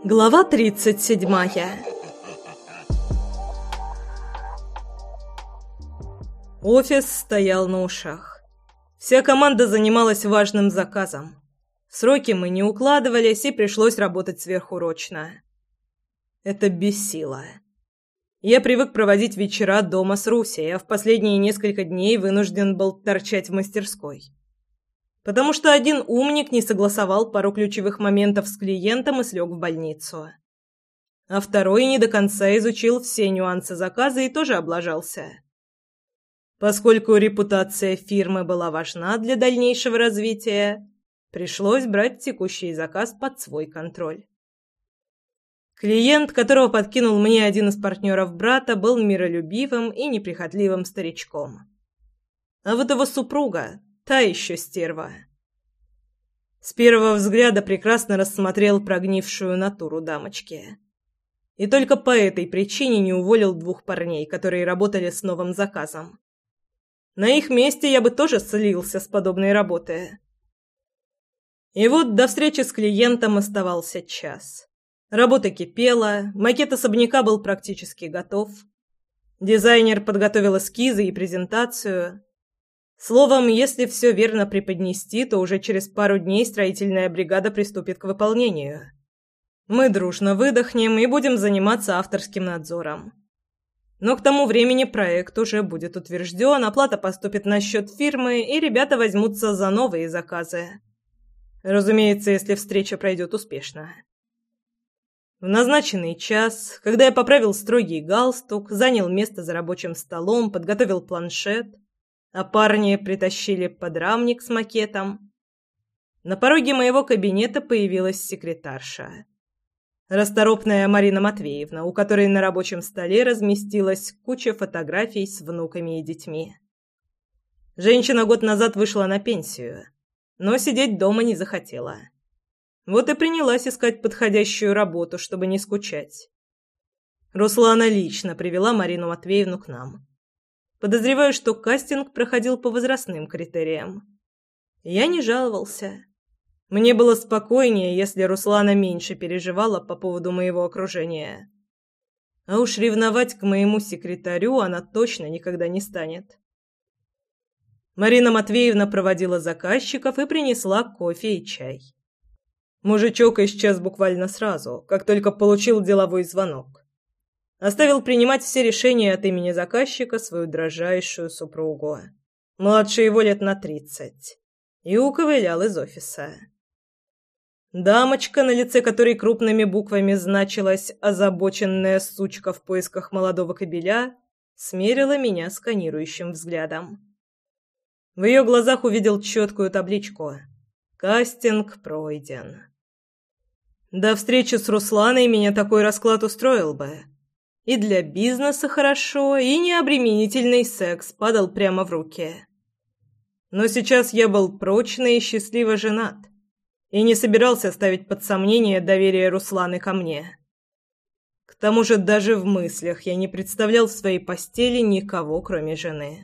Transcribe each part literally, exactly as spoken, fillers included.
Глава тридцать седьмая. Офис стоял на ушах. Вся команда занималась важным заказом. В сроки мы не укладывались, и пришлось работать сверхурочно. Это бесило. Я привык проводить вечера дома с Русей, а в последние несколько дней вынужден был торчать в мастерской. Потому что один умник не согласовал пару ключевых моментов с клиентом и слег в больницу. А второй не до конца изучил все нюансы заказа и тоже облажался. Поскольку репутация фирмы была важна для дальнейшего развития, пришлось брать текущий заказ под свой контроль. Клиент, которого подкинул мне один из партнеров брата, был миролюбивым и неприхотливым старичком. А вот его супруга – та еще стерва. С первого взгляда прекрасно рассмотрел прогнившую натуру дамочки. И только по этой причине не уволил двух парней, которые работали с новым заказом. На их месте я бы тоже слился с подобной работы. И вот до встречи с клиентом оставался час. Работа кипела, макет особняка был практически готов. Дизайнер подготовил эскизы и презентацию. Словом, если все верно преподнести, то уже через пару дней строительная бригада приступит к выполнению. Мы дружно выдохнем и будем заниматься авторским надзором. Но к тому времени проект уже будет утвержден, оплата поступит на счет фирмы, и ребята возьмутся за новые заказы. Разумеется, если встреча пройдет успешно. В назначенный час, когда я поправил строгий галстук, занял место за рабочим столом, подготовил планшет, а парни притащили подрамник с макетом, на пороге моего кабинета появилась секретарша. Расторопная Марина Матвеевна, у которой на рабочем столе разместилась куча фотографий с внуками и детьми. Женщина год назад вышла на пенсию, но сидеть дома не захотела. Вот и принялась искать подходящую работу, чтобы не скучать. Руслана лично привела Марину Матвеевну к нам. Подозреваю, что кастинг проходил по возрастным критериям. Я не жаловался. Мне было спокойнее, если Руслана меньше переживала по поводу моего окружения. А уж ревновать к моему секретарю она точно никогда не станет. Марина Матвеевна проводила заказчиков и принесла кофе и чай. Мужичок исчез буквально сразу, как только получил деловой звонок. Оставил принимать все решения от имени заказчика свою дрожайшую супругу, младше его лет на тридцать, и уковылял из офиса. Дамочка, на лице которой крупными буквами значилась «озабоченная сучка в поисках молодого кобеля», смерила меня сканирующим взглядом. В ее глазах увидел четкую табличку «Кастинг пройден». До встречи с Русланой меня такой расклад устроил бы. И для бизнеса хорошо, и необременительный секс падал прямо в руки. Но сейчас я был прочно и счастливо женат, и не собирался ставить под сомнение доверие Русланы ко мне. К тому же даже в мыслях я не представлял в своей постели никого, кроме жены.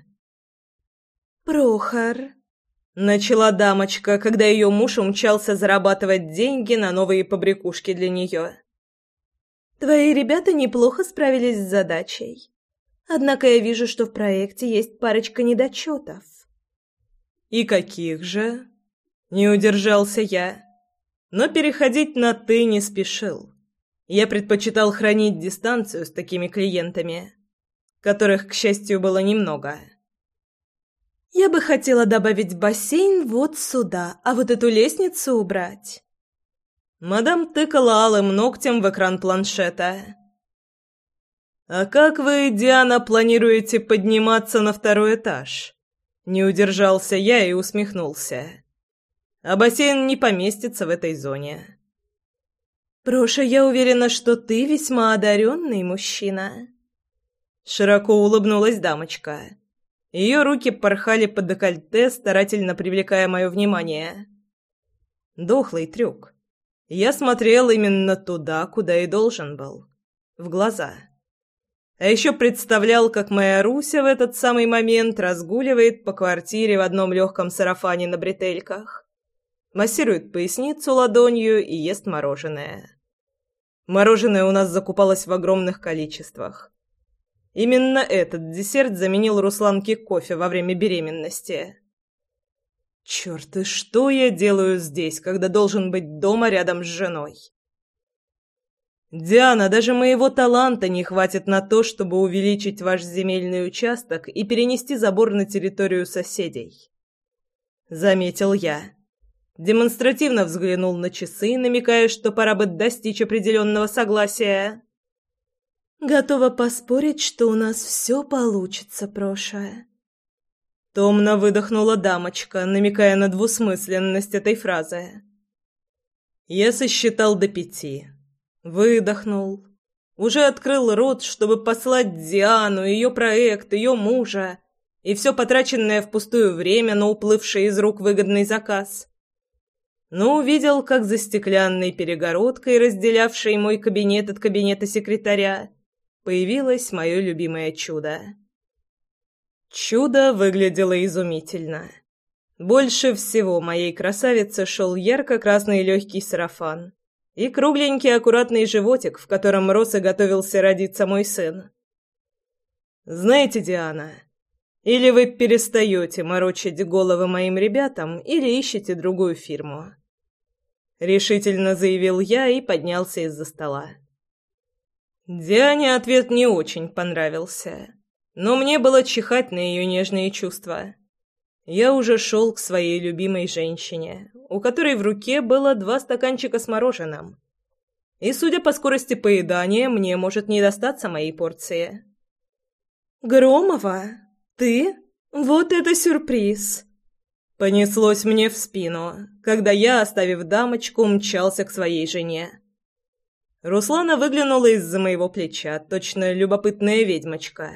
«Прохор», — начала дамочка, когда ее муж умчался зарабатывать деньги на новые побрякушки для нее. «Твои ребята неплохо справились с задачей. Однако я вижу, что в проекте есть парочка недочетов». «И каких же?» — не удержался я. Но переходить на «ты» не спешил. Я предпочитал хранить дистанцию с такими клиентами, которых, к счастью, было немного. «Я бы хотела добавить бассейн вот сюда, а вот эту лестницу убрать». Мадам тыкала алым ногтем в экран планшета. «А как вы, Диана, планируете подниматься на второй этаж?» Не удержался я и усмехнулся. «А бассейн не поместится в этой зоне». «Проша, я уверена, что ты весьма одаренный мужчина». Широко улыбнулась дамочка. Ее руки порхали под декольте, старательно привлекая мое внимание. Дохлый трюк. Я смотрел именно туда, куда и должен был. В глаза. А еще представлял, как моя Руся в этот самый момент разгуливает по квартире в одном легком сарафане на бретельках. Массирует поясницу ладонью и ест мороженое. Мороженое у нас закупалось в огромных количествах. Именно этот десерт заменил Русланке кофе во время беременности. Черт, и что я делаю здесь, когда должен быть дома рядом с женой? «Диана, даже моего таланта не хватит на то, чтобы увеличить ваш земельный участок и перенести забор на территорию соседей», — заметил я. Демонстративно взглянул на часы, намекая, что пора бы достичь определенного согласия. «Готова поспорить, что у нас все получится, Проша». Томно выдохнула дамочка, намекая на двусмысленность этой фразы. Я сосчитал до пяти. Выдохнул. Уже открыл рот, чтобы послать Диану, ее проект, ее мужа и все потраченное впустую время на уплывший из рук выгодный заказ. Но увидел, как за стеклянной перегородкой, разделявшей мой кабинет от кабинета секретаря, появилось мое любимое чудо. Чудо выглядело изумительно. Больше всего моей красавице шел ярко-красный легкий сарафан и кругленький аккуратный животик, в котором рос и готовился родиться мой сын. «Знаете, Диана, или вы перестаете морочить головы моим ребятам, или ищете другую фирму», — решительно заявил я и поднялся из-за стола. Диане ответ не очень понравился, но мне было чихать на ее нежные чувства. Я уже шел к своей любимой женщине, у которой в руке было два стаканчика с мороженым. И, судя по скорости поедания, мне может не достаться моей порции. «Громова, ты? Вот это сюрприз!» Понеслось мне в спину, когда я, оставив дамочку, мчался к своей жене. Руслана выглянула из-за моего плеча, точно любопытная ведьмочка.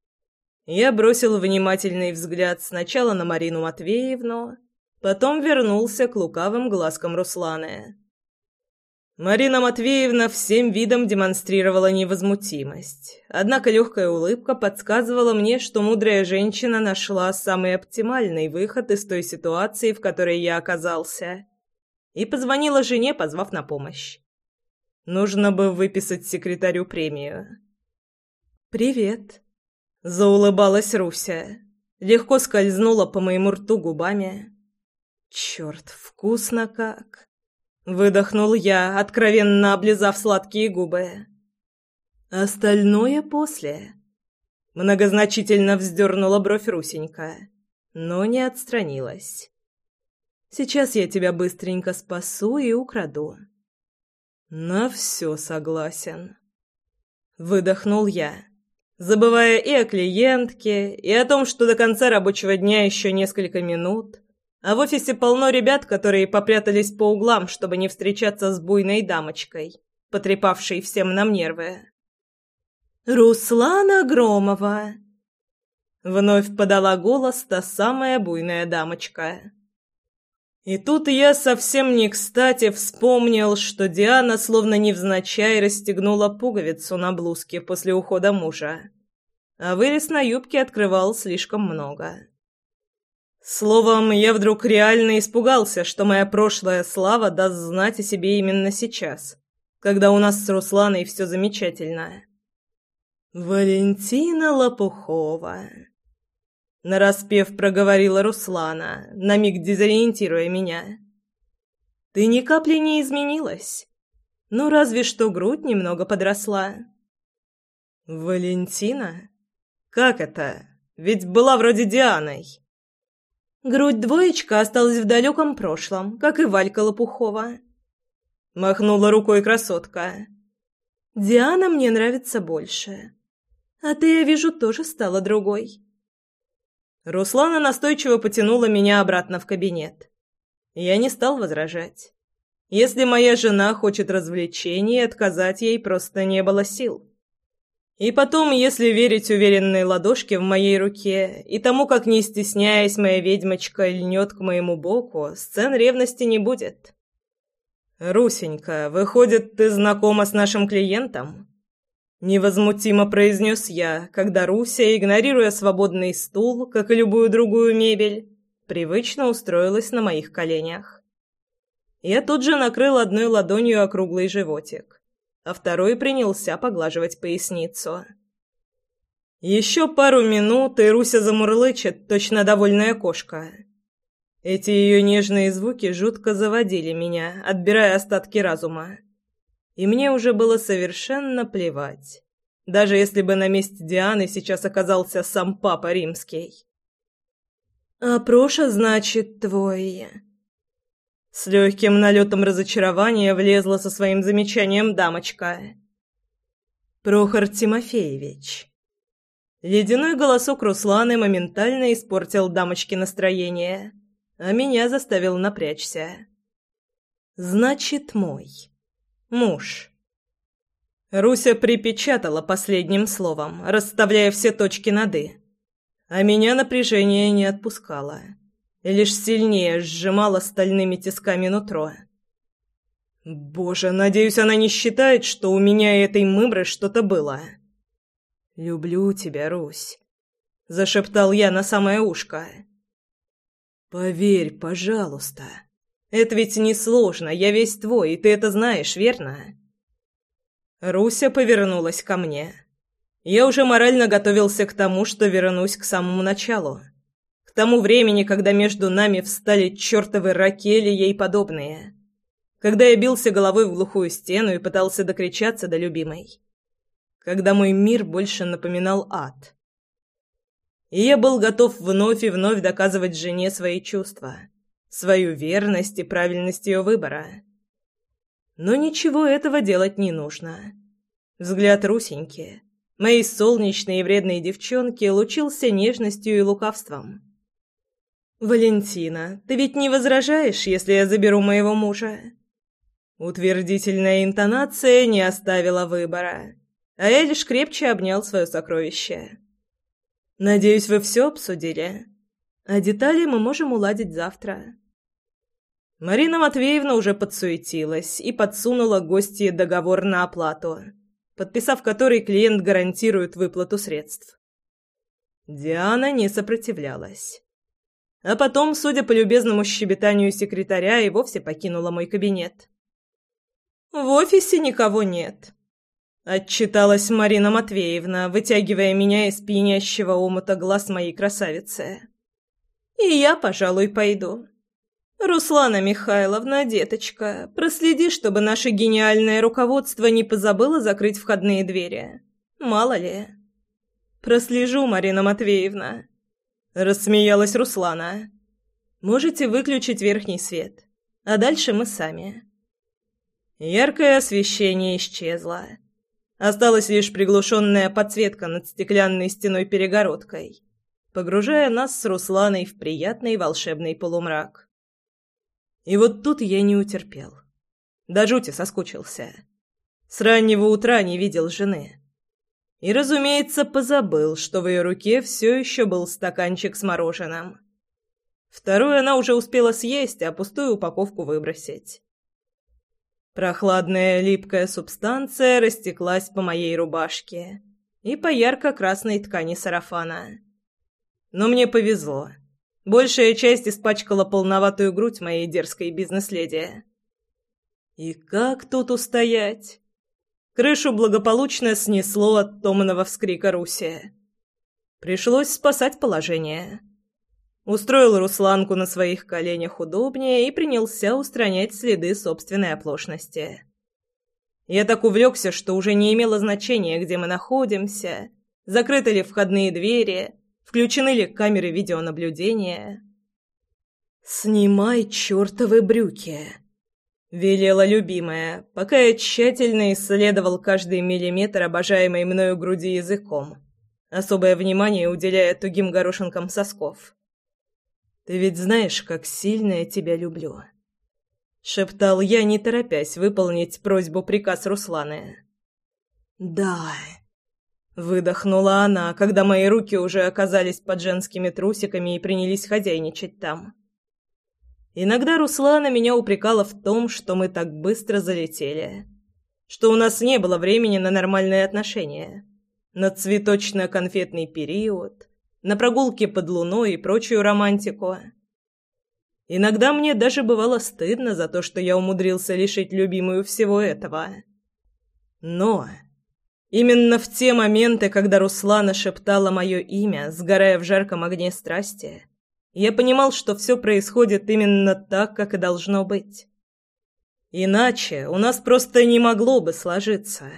Я бросил внимательный взгляд сначала на Марину Матвеевну, потом вернулся к лукавым глазкам Русланы. Марина Матвеевна всем видом демонстрировала невозмутимость, однако легкая улыбка подсказывала мне, что мудрая женщина нашла самый оптимальный выход из той ситуации, в которой я оказался, и позвонила жене, позвав на помощь. Нужно бы выписать секретарю премию. «Привет», — заулыбалась Руся, легко скользнула по моему рту губами. «Черт, вкусно как!» Выдохнул я, откровенно облизав сладкие губы. «Остальное после». Многозначительно вздернула бровь Русенька, но не отстранилась. «Сейчас я тебя быстренько спасу и украду». «На все согласен», — выдохнул я, забывая и о клиентке, и о том, что до конца рабочего дня еще несколько минут, а в офисе полно ребят, которые попрятались по углам, чтобы не встречаться с буйной дамочкой, потрепавшей всем нам нервы. «Руслана Громова!» — вновь подала голос та самая буйная дамочка. И тут я совсем не кстати вспомнил, что Диана словно невзначай расстегнула пуговицу на блузке после ухода мужа, а вырез на юбке открывал слишком много. Словом, я вдруг реально испугался, что моя прошлая слава даст знать о себе именно сейчас, когда у нас с Русланой все замечательно. «Валентина Лопухова», — нараспев проговорила Руслана, на миг дезориентируя меня. «Ты ни капли не изменилась. Ну, разве что грудь немного подросла». «Валентина? Как это? Ведь была вроде Дианой». «Грудь-двоечка осталась в далеком прошлом, как и Валька Лопухова», — махнула рукой красотка. «Диана мне нравится больше. А ты, я вижу, тоже стала другой». Руслана настойчиво потянула меня обратно в кабинет. Я не стал возражать. Если моя жена хочет развлечений, отказать ей просто не было сил. И потом, если верить уверенной ладошке в моей руке и тому, как, не стесняясь, моя ведьмочка льнет к моему боку, сцен ревности не будет. «Русенька, выходит, ты знакома с нашим клиентом?» Невозмутимо произнес я, когда Руся, игнорируя свободный стул, как и любую другую мебель, привычно устроилась на моих коленях. Я тут же накрыл одной ладонью округлый животик, а второй принялся поглаживать поясницу. Еще пару минут, и Руся замурлычет, точно довольная кошка. Эти ее нежные звуки жутко заводили меня, отбирая остатки разума. И мне уже было совершенно плевать, даже если бы на месте Дианы сейчас оказался сам Папа Римский. «А Проша, значит, твой...» С легким налетом разочарования влезла со своим замечанием дамочка. «Прохор Тимофеевич». Ледяной голосок Русланы моментально испортил дамочке настроение, а меня заставил напрячься. «Значит, мой. Муж». Руся припечатала последним словом, расставляя все точки над «и». А меня напряжение не отпускало, лишь сильнее сжимало стальными тисками нутро. Боже, надеюсь, она не считает, что у меня и этой мымры что-то было. «Люблю тебя, Русь», — зашептал я на самое ушко. «Поверь, пожалуйста. Это ведь несложно, я весь твой, и ты это знаешь, верно?» Руся повернулась ко мне. Я уже морально готовился к тому, что вернусь к самому началу. К тому времени, когда между нами встали чертовы Ракели ей подобные. Когда я бился головой в глухую стену и пытался докричаться до любимой. Когда мой мир больше напоминал ад. И я был готов вновь и вновь доказывать жене свои чувства, свою верность и правильность ее выбора. Но ничего этого делать не нужно. Взгляд Русеньки, моей солнечной и вредной девчонки, лучился нежностью и лукавством. «Валентина, ты ведь не возражаешь, если я заберу моего мужа?» Утвердительная интонация не оставила выбора, а я лишь крепче обнял свое сокровище. «Надеюсь, вы все обсудили, а детали мы можем уладить завтра». Марина Матвеевна уже подсуетилась и подсунула гостье договор на оплату, подписав который клиент гарантирует выплату средств. Диана не сопротивлялась. А потом, судя по любезному щебетанию секретаря, и вовсе покинула мой кабинет. «В офисе никого нет», — отчиталась Марина Матвеевна, вытягивая меня из пьянящего омута глаз моей красавицы. «И я, пожалуй, пойду. Руслана Михайловна, деточка, проследи, чтобы наше гениальное руководство не позабыло закрыть входные двери. Мало ли». «Прослежу, Марина Матвеевна», — рассмеялась Руслана. «Можете выключить верхний свет, а дальше мы сами». Яркое освещение исчезло. Осталась лишь приглушенная подсветка над стеклянной стеной-перегородкой, погружая нас с Русланой в приятный волшебный полумрак. И вот тут я не утерпел. До жути соскучился. С раннего утра не видел жены. И, разумеется, позабыл, что в ее руке все еще был стаканчик с мороженым. Вторую она уже успела съесть, а пустую упаковку выбросить. Прохладная липкая субстанция растеклась по моей рубашке и по ярко-красной ткани сарафана. Но мне повезло. Большая часть испачкала полноватую грудь моей дерзкой бизнес-леди. И как тут устоять? Крышу благополучно снесло от томного вскрика Руси. Пришлось спасать положение. Устроил Русланку на своих коленях удобнее и принялся устранять следы собственной оплошности. Я так увлекся, что уже не имело значения, где мы находимся, закрыты ли входные двери, включены ли камеры видеонаблюдения. «Снимай чертовы брюки», — велела любимая, пока я тщательно исследовал каждый миллиметр обожаемой мною груди языком, особое внимание уделяя тугим горошинкам сосков. «Ты ведь знаешь, как сильно я тебя люблю», — шептал я, не торопясь выполнить просьбу-приказ Русланы. «Да», — выдохнула она, когда мои руки уже оказались под женскими трусиками и принялись хозяйничать там. Иногда Руслана меня упрекала в том, что мы так быстро залетели, что у нас не было времени на нормальные отношения, на цветочно-конфетный период, на прогулки под луной и прочую романтику. Иногда мне даже бывало стыдно за то, что я умудрился лишить любимую всего этого. Но именно в те моменты, когда Руслана шептала мое имя, сгорая в жарком огне страсти, я понимал, что все происходит именно так, как и должно быть. Иначе у нас просто не могло бы сложиться.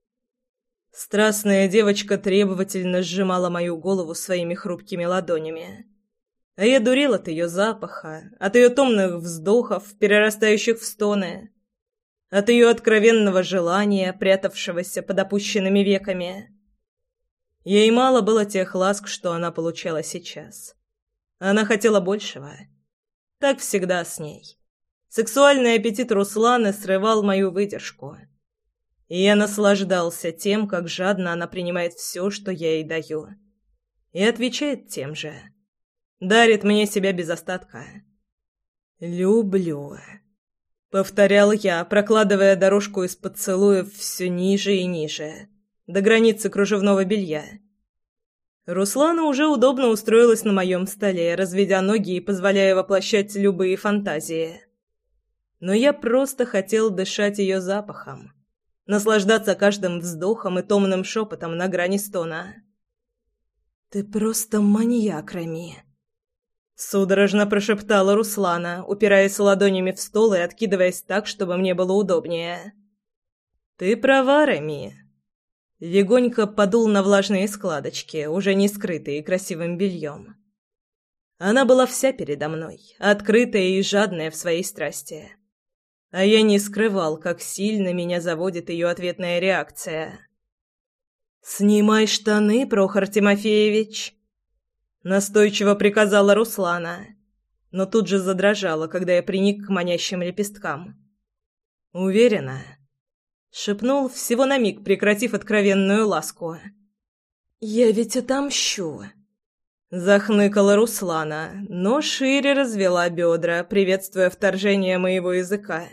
Страстная девочка требовательно сжимала мою голову своими хрупкими ладонями. А я дурел от ее запаха, от ее томных вздохов, перерастающих в стоны, от ее откровенного желания, прятавшегося под опущенными веками. Ей мало было тех ласк, что она получала сейчас. Она хотела большего. Так всегда с ней. Сексуальный аппетит Русланы срывал мою выдержку. И я наслаждался тем, как жадно она принимает все, что я ей даю. И отвечает тем же. Дарит мне себя без остатка. «Люблю», — повторял я, прокладывая дорожку из поцелуев все ниже и ниже, до границы кружевного белья. Руслана уже удобно устроилась на моем столе, разведя ноги и позволяя воплощать любые фантазии. Но я просто хотел дышать ее запахом, наслаждаться каждым вздохом и томным шепотом на грани стона. «Ты просто маньяк, Рами», — судорожно прошептала Руслана, упираясь ладонями в стол и откидываясь так, чтобы мне было удобнее. «Ты права, Рами». Легонько подул на влажные складочки, уже не скрытые красивым бельем. Она была вся передо мной, открытая и жадная в своей страсти. А я не скрывал, как сильно меня заводит ее ответная реакция. «Снимай штаны, Прохор Тимофеевич!» Настойчиво приказала Руслана, но тут же задрожала, когда я приник к манящим лепесткам. «Уверена?» — шепнул, всего на миг прекратив откровенную ласку. «Я ведь отомщу!» — захныкала Руслана, но шире развела бедра, приветствуя вторжение моего языка.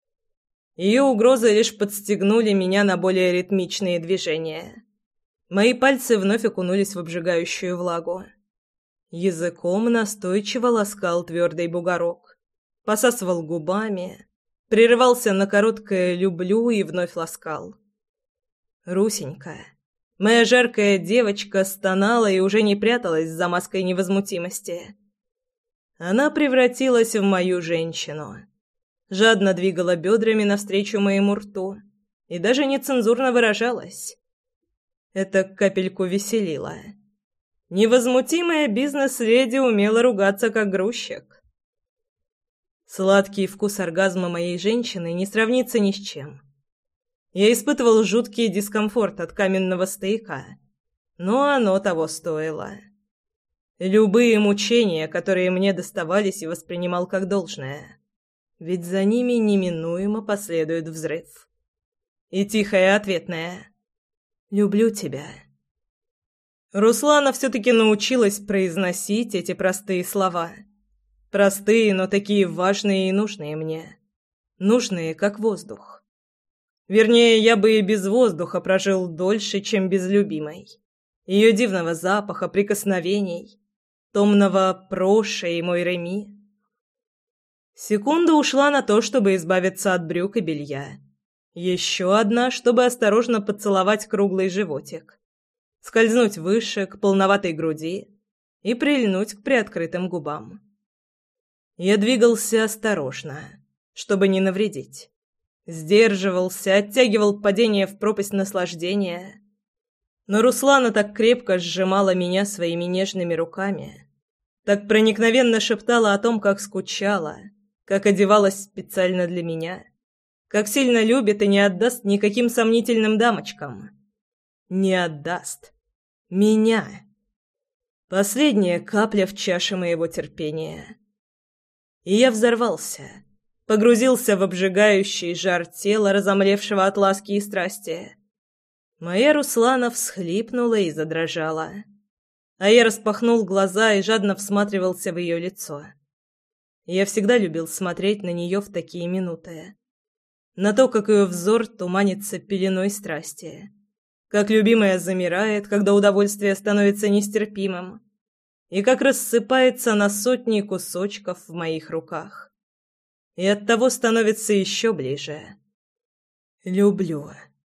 Ее угрозы лишь подстегнули меня на более ритмичные движения. Мои пальцы вновь окунулись в обжигающую влагу. Языком настойчиво ласкал твердый бугорок, посасывал губами, прерывался на короткое «люблю» и вновь ласкал. Русенька, моя жаркая девочка, стонала и уже не пряталась за маской невозмутимости. Она превратилась в мою женщину, жадно двигала бедрами навстречу моему рту и даже нецензурно выражалась. Это капельку веселило. Невозмутимая бизнес-леди умела ругаться как грузчик. Сладкий вкус оргазма моей женщины не сравнится ни с чем. Я испытывал жуткий дискомфорт от каменного стояка, но оно того стоило. Любые мучения, которые мне доставались, и воспринимал как должное, ведь за ними неминуемо последует взрыв. И тихое ответное «Люблю тебя». Руслана все-таки научилась произносить эти простые слова. Простые, но такие важные и нужные мне. Нужные, как воздух. Вернее, я бы и без воздуха прожил дольше, чем без любимой. Ее дивного запаха, прикосновений, томного «Проша» и мой Реми. Секунда ушла на то, чтобы избавиться от брюк и белья. Еще одна, чтобы осторожно поцеловать круглый животик. Скользнуть выше, к полноватой груди и прильнуть к приоткрытым губам. Я двигался осторожно, чтобы не навредить. Сдерживался, оттягивал падение в пропасть наслаждения. Но Руслана так крепко сжимала меня своими нежными руками, так проникновенно шептала о том, как скучала, как одевалась специально для меня, как сильно любит и не отдаст никаким сомнительным дамочкам. Не отдаст. Меня. Последняя капля в чаше моего терпения. И я взорвался. Погрузился в обжигающий жар тела, разомлевшего от ласки и страсти. Моя Руслана всхлипнула и задрожала. А я распахнул глаза и жадно всматривался в ее лицо. Я всегда любил смотреть на нее в такие минуты. На то, как ее взор туманится пеленой страсти. Как любимая замирает, когда удовольствие становится нестерпимым, и как рассыпается на сотни кусочков в моих руках. И оттого становится еще ближе. Люблю.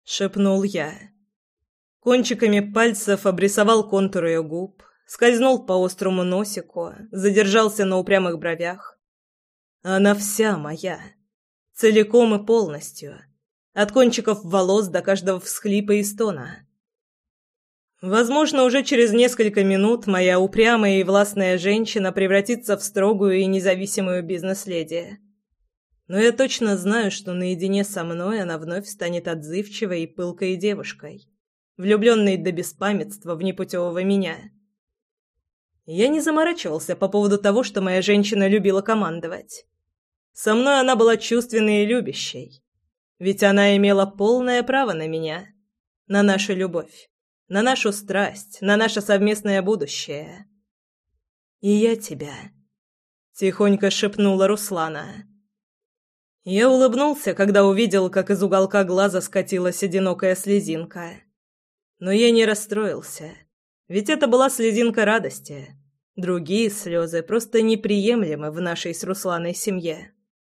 шепнул я. Кончиками пальцев обрисовал контур ее губ, скользнул по острому носику, задержался на упрямых бровях. Она вся моя, целиком и полностью, от кончиков волос до каждого всхлипа и стона. Возможно, уже через несколько минут моя упрямая и властная женщина превратится в строгую и независимую бизнес-леди. Но я точно знаю, что наедине со мной она вновь станет отзывчивой и пылкой девушкой, влюбленной до беспамятства в непутевого меня. Я не заморачивался по поводу того, что моя женщина любила командовать. Со мной она была чувственной и любящей, ведь она имела полное право на меня, на нашу любовь, на нашу страсть, на наше совместное будущее. «И я тебя», — тихонько шепнула Руслана. Я улыбнулся, когда увидел, как из уголка глаза скатилась одинокая слезинка. Но я не расстроился, ведь это была слезинка радости. Другие слезы просто неприемлемы в нашей с Русланой семье.